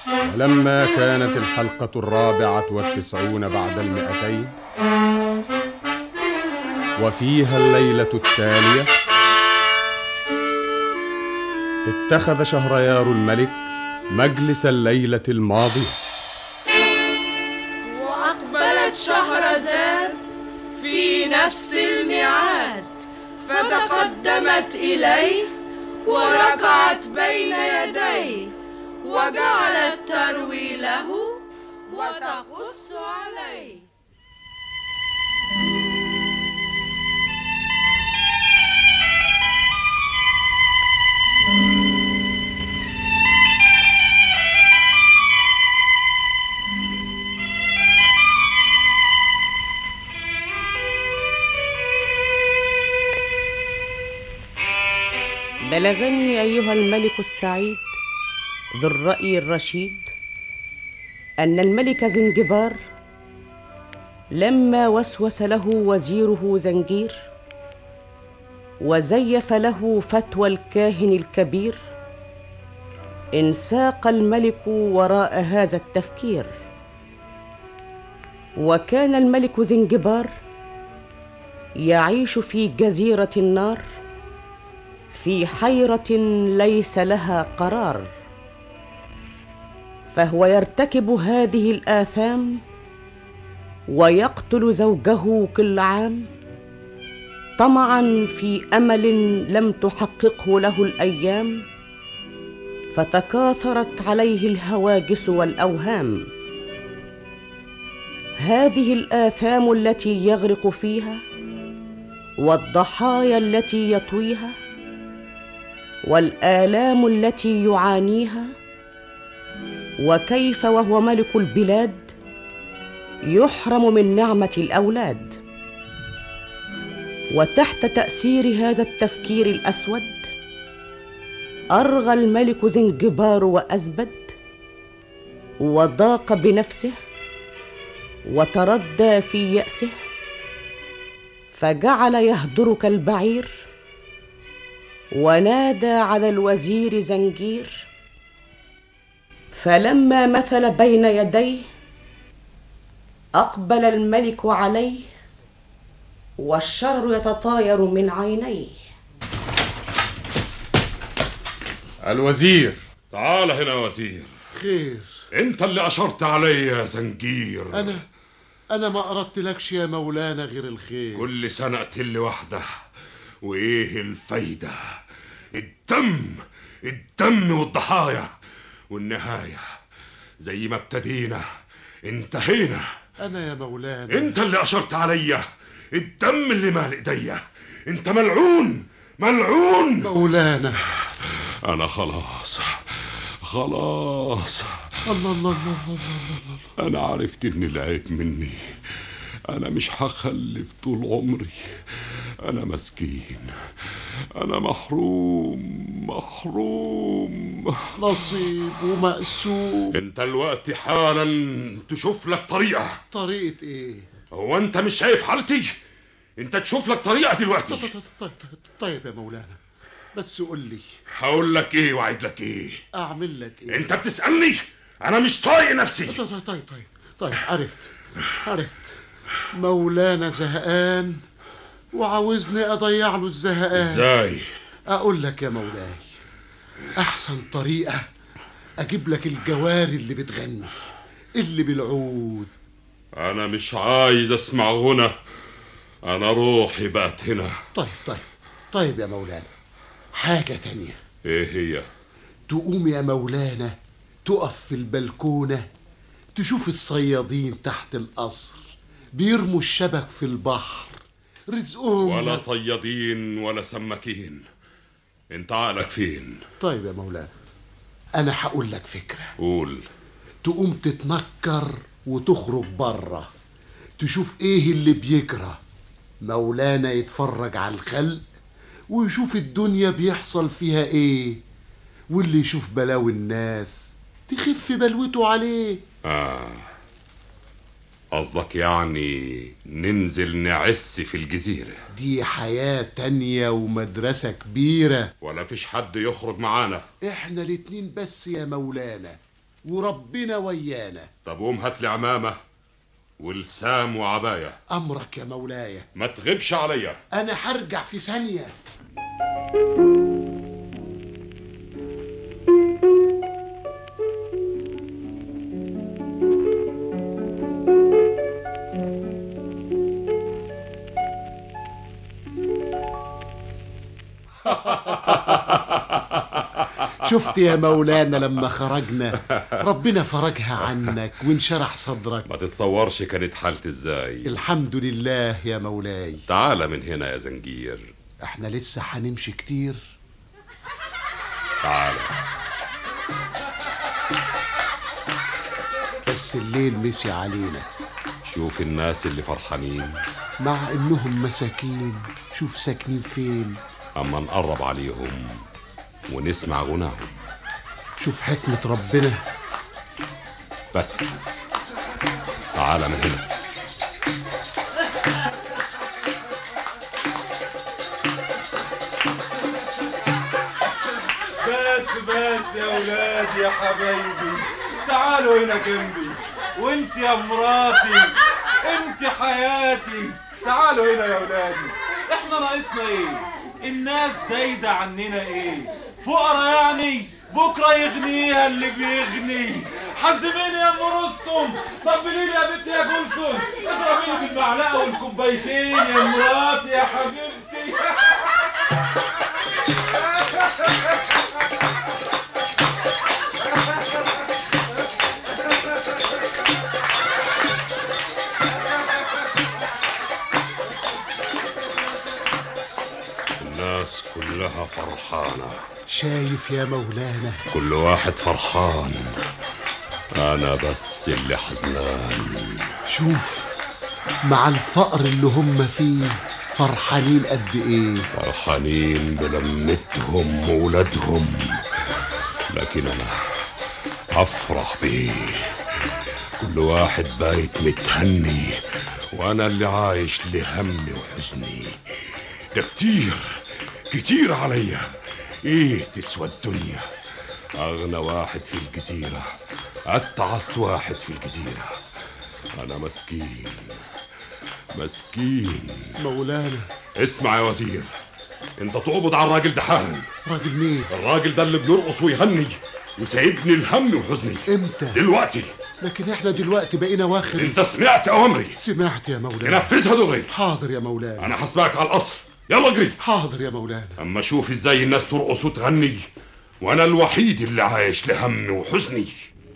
ولما كانت الحلقة 94 بعد 200 وفيها الليلة التالية، اتخذ شهريار الملك مجلس الليلة الماضية، وأقبلت شهرزاد في نفس الميعاد، فتقدمت إليه وركعت بين يديه، وجعلت تروي له وتقص عليه. بلغني أيها الملك السعيد ذو الرأي الرشيد أن الملك زنجبار لما وسوس له وزيره زنجير وزيف له فتوى الكاهن الكبير، انساق الملك وراء هذا التفكير. وكان الملك زنجبار يعيش في جزيرة النار في حيرة ليس لها قرار، فهو يرتكب هذه الآثام ويقتل زوجه كل عام طمعا في أمل لم تحققه له الأيام، فتكاثرت عليه الهواجس والأوهام. هذه الآثام التي يغرق فيها والضحايا التي يطويها والآلام التي يعانيها، وكيف وهو ملك البلاد يحرم من نعمة الأولاد. وتحت تأثير هذا التفكير الأسود أرغى الملك زنجبار وأزبد، وضاق بنفسه وتردى في يأسه، فجعل يهدر كالبعير ونادى على الوزير زنجير. فلما مثل بين يديه أقبل الملك عليه والشر يتطاير من عينيه. الوزير. تعال هنا يا وزير. خير؟ انت اللي اشرت علي يا زنجير. انا ما اردت لكش يا مولانا غير الخير. كل سنة اقتل واحدة، وايه الفايدة؟ الدم والضحايا، والنهاية زي ما ابتدينا انتهينا. انا يا مولانا انت اللي اشرت عليا، الدم اللي مال ايديا. انت ملعون ملعون مولانا. انا خلاص. الله الله الله الله. انا عرفت ان العيب مني. انا مش هخلف طول عمري. انا مسكين، انا محروم نصيب ومقسوم. انت الوقت حالا تشوف لك طريقة. طريقة ايه؟ هو انت مش شايف حالتي؟ انت تشوف لك طريقة دلوقتي. طيب يا مولانا، بس قول لي. هقول لك ايه وعد لك ايه؟ اعمل لك ايه؟ انت بتسألني؟ انا مش طايق نفسي. طيب عرفت. مولانا زهقان وعاوزني اضيع له الزهقان. ازاي؟ اقول لك يا مولاي، احسن طريقة اجيب لك الجواري اللي بتغني، اللي بالعود. انا مش عايز اسمع غنى، انا روحي بقت هنا. طيب يا مولانا، حاجة تانية. ايه هي؟ تقوم يا مولانا تقف في البلكونة، تشوف الصيادين تحت القصر بيرموا الشبك في البحر، رزقهم. ولا صيادين ولا سماكين. انت عقلك فين؟ طيب يا مولانا، انا هقول لك فكرة. قول. تقوم تتنكر وتخرج بره، تشوف ايه اللي بيجرى. مولانا يتفرج على الخلق ويشوف الدنيا بيحصل فيها ايه، واللي يشوف بلاوي الناس تخف بلوته عليه. قصدك يعني ننزل نعس في الجزيرة؟ دي حياة تانية ومدرسة كبيرة. ولا فيش حد يخرج معانا؟ احنا الاتنين بس يا مولانا، وربنا ويانا. طب قوم هات لي عمامة ولسام وعباية. أمرك يا مولاي. ما تغيبش عليا. أنا هرجع في ثانية. شفت يا مولانا لما خرجنا ربنا فرجها عنك وانشرح صدرك. ما تتصورش كانت حالتي ازاي. الحمد لله يا مولاي. تعال من هنا يا زنجير. احنا لسه هنمشي كتير. تعال. بس الليل مسي علينا. شوف الناس اللي فرحانين مع انهم مساكين. شوف ساكنين فين. اما نقرب عليهم ونسمع غناهم. شوف حكمة ربنا. بس تعال من هنا. بس يا ولاد يا حبايبي، تعالوا هنا جنبي. وانت يا مراتي، انت حياتي، تعالوا هنا يا ولادي. احنا ناقصنا ايه؟ الناس زايدة عننا ايه؟ فقرا يعني؟ بكرة يغنيها اللي بيغني. حزميني يا ام رستم، طبليلي يا بنتي يا جلسم، اضربيني بالمعلقة والكوبايتين يا مراتي يا حبيبتي. الناس كلها فرحانة. شايف يا مولانا؟ كل واحد فرحان، أنا بس اللي حزنان. شوف مع الفقر اللي هم فيه فرحانين قد ايه. فرحانين بلمتهم وولادهم، لكن أنا أفرح بيه. كل واحد بايت متهني، وأنا اللي عايش لهمي وحزني. ده كتير عليا. ايه تسوى الدنيا؟ اغنى واحد في الجزيرة، اتعس واحد في الجزيرة. انا مسكين. مولانا اسمع يا وزير، انت تقبض على الراجل ده حالا. راجل مين؟ الراجل ده اللي بيرقص ويغني وسايبني الهم وحزني. امتى؟ دلوقتي. لكن احنا دلوقتي بقينا واخر. انت سمعت اوامري؟ سمعت يا مولانا. تنفذها دغري. حاضر يا مولانا. انا حسباك على القصر، يلا اجري. حاضر يا مولانا. اما شوف ازاي الناس ترقص وتغني وانا الوحيد اللي عايش لهمي وحزني.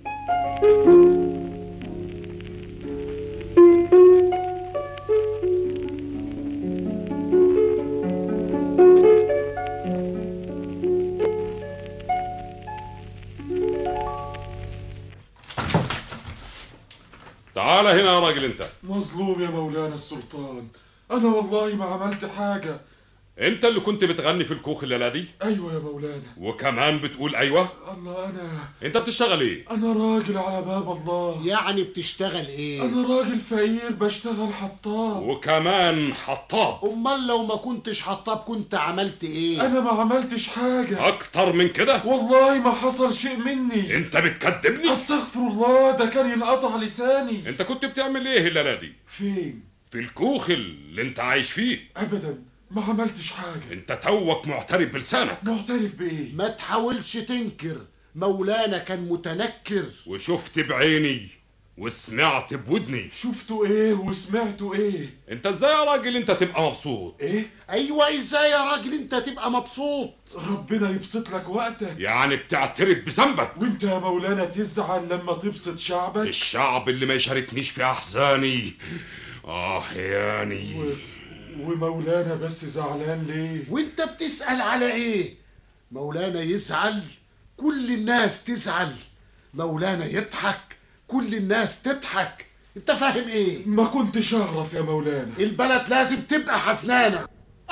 تعال هنا يا راجل انت. مظلوم يا مولانا السلطان، انا والله ما عملت حاجة. انت اللي كنت بتغني في الكوخ الليلة دي؟ ايوه يا مولانا. وكمان بتقول ايوه؟ الله، انت بتشتغل ايه؟ انا راجل على باب الله. يعني بتشتغل ايه؟ انا راجل فقير بشتغل حطاب. وكمان حطاب؟ امال لو ما كنتش حطاب كنت عملت ايه؟ انا ما عملتش حاجة. اكتر من كده؟ والله ما حصل شيء مني. انت بتكذبني؟ استغفر الله، ده كان ينقطع لساني. انت كنت بتعمل ايه الليلة دي؟ فين؟ في الكوخ اللي انت عايش فيه. ابدا ما عملتش حاجة. انت توك معترف بلسانك. معترف بايه؟ ما تحاولش تنكر، مولانا كان متنكر. وشفت بعيني وسمعت بودني. شفتوا ايه وسمعتوا ايه؟ انت ازاي يا راجل انت تبقى مبسوط؟ ايه؟ ايوه ازاي يا راجل انت تبقى مبسوط؟ ربنا يبسط لك وقتك. يعني بتعترف بذنبك؟ وانت يا مولانا تزعل لما تبسط شعبك؟ الشعب اللي ما يشاركنيش في احزاني ياني. ومولانا بس زعلان ليه؟ وانت بتسأل على ايه؟ مولانا يزعل كل الناس تزعل، مولانا يضحك كل الناس تضحك. انت فاهم ايه؟ ما كنتش اعرف يا مولانا. البلد لازم تبقى حزنانة.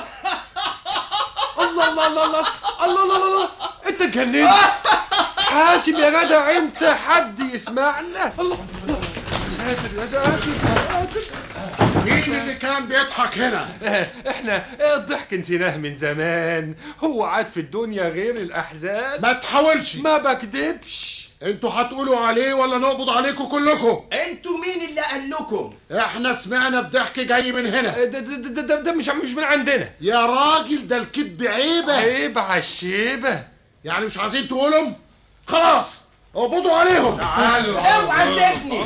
الله الله الله الله الله الله الله، انت اتجننت. حاسب يا جدع انت، حد يسمعنا. الله ساتر يا ساتر. مين اللي كان بيضحك هنا؟ احنا الضحك نسيناه من زمان. هو عاد في الدنيا غير الاحزان. ما تحاولش. ما بكدبش. انتوا هتقولوا عليه ولا نقبض عليكم كلكم؟ انتوا مين اللي قال لكم؟ احنا سمعنا الضحك جاي من هنا. ده مش من عندنا يا راجل، ده الكذب عيبه. عيب على الشيبه. يعني مش عايزين تقولهم؟ خلاص اقبضوا عليهم. تعالوا. اوعى سيبني.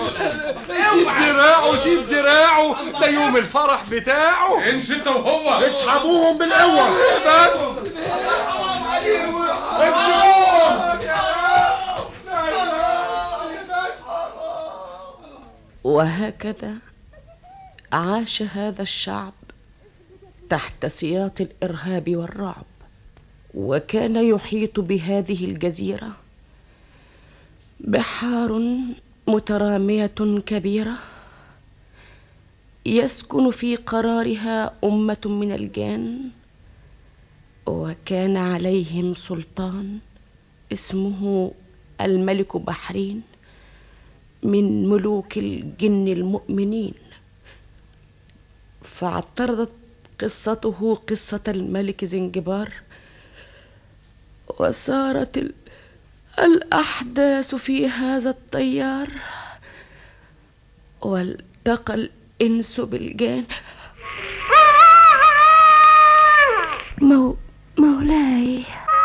سيب دراعه، ده يوم الفرح بتاعه. امشي انت وهو. اسحبوهم بالقوه. بس امسكوهم. وهكذا عاش هذا الشعب تحت سياط الإرهاب والرعب. وكان يحيط بهذه الجزيرة بحار مترامية كبيرة يسكن في قرارها أمة من الجان، وكان عليهم سلطان اسمه الملك بحرين من ملوك الجن المؤمنين. فاعترضت قصته قصة الملك زنجبار، وسارت الأحداث في هذا التيار، والتقى الإنس بالجان. مولاي،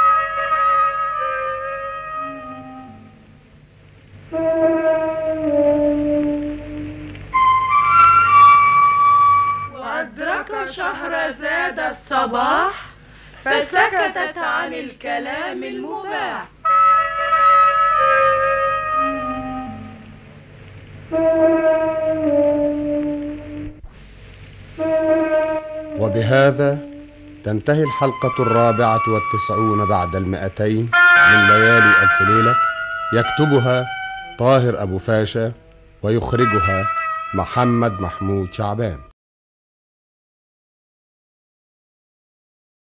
وأدرك شهرزاد الصباح فسكتت عن الكلام المباح. وبهذا تنتهي الحلقة 94 بعد 200 من ليالي ألف ليلة. يكتبها طاهر أبو فاشا ويخرجها محمد محمود شعبان.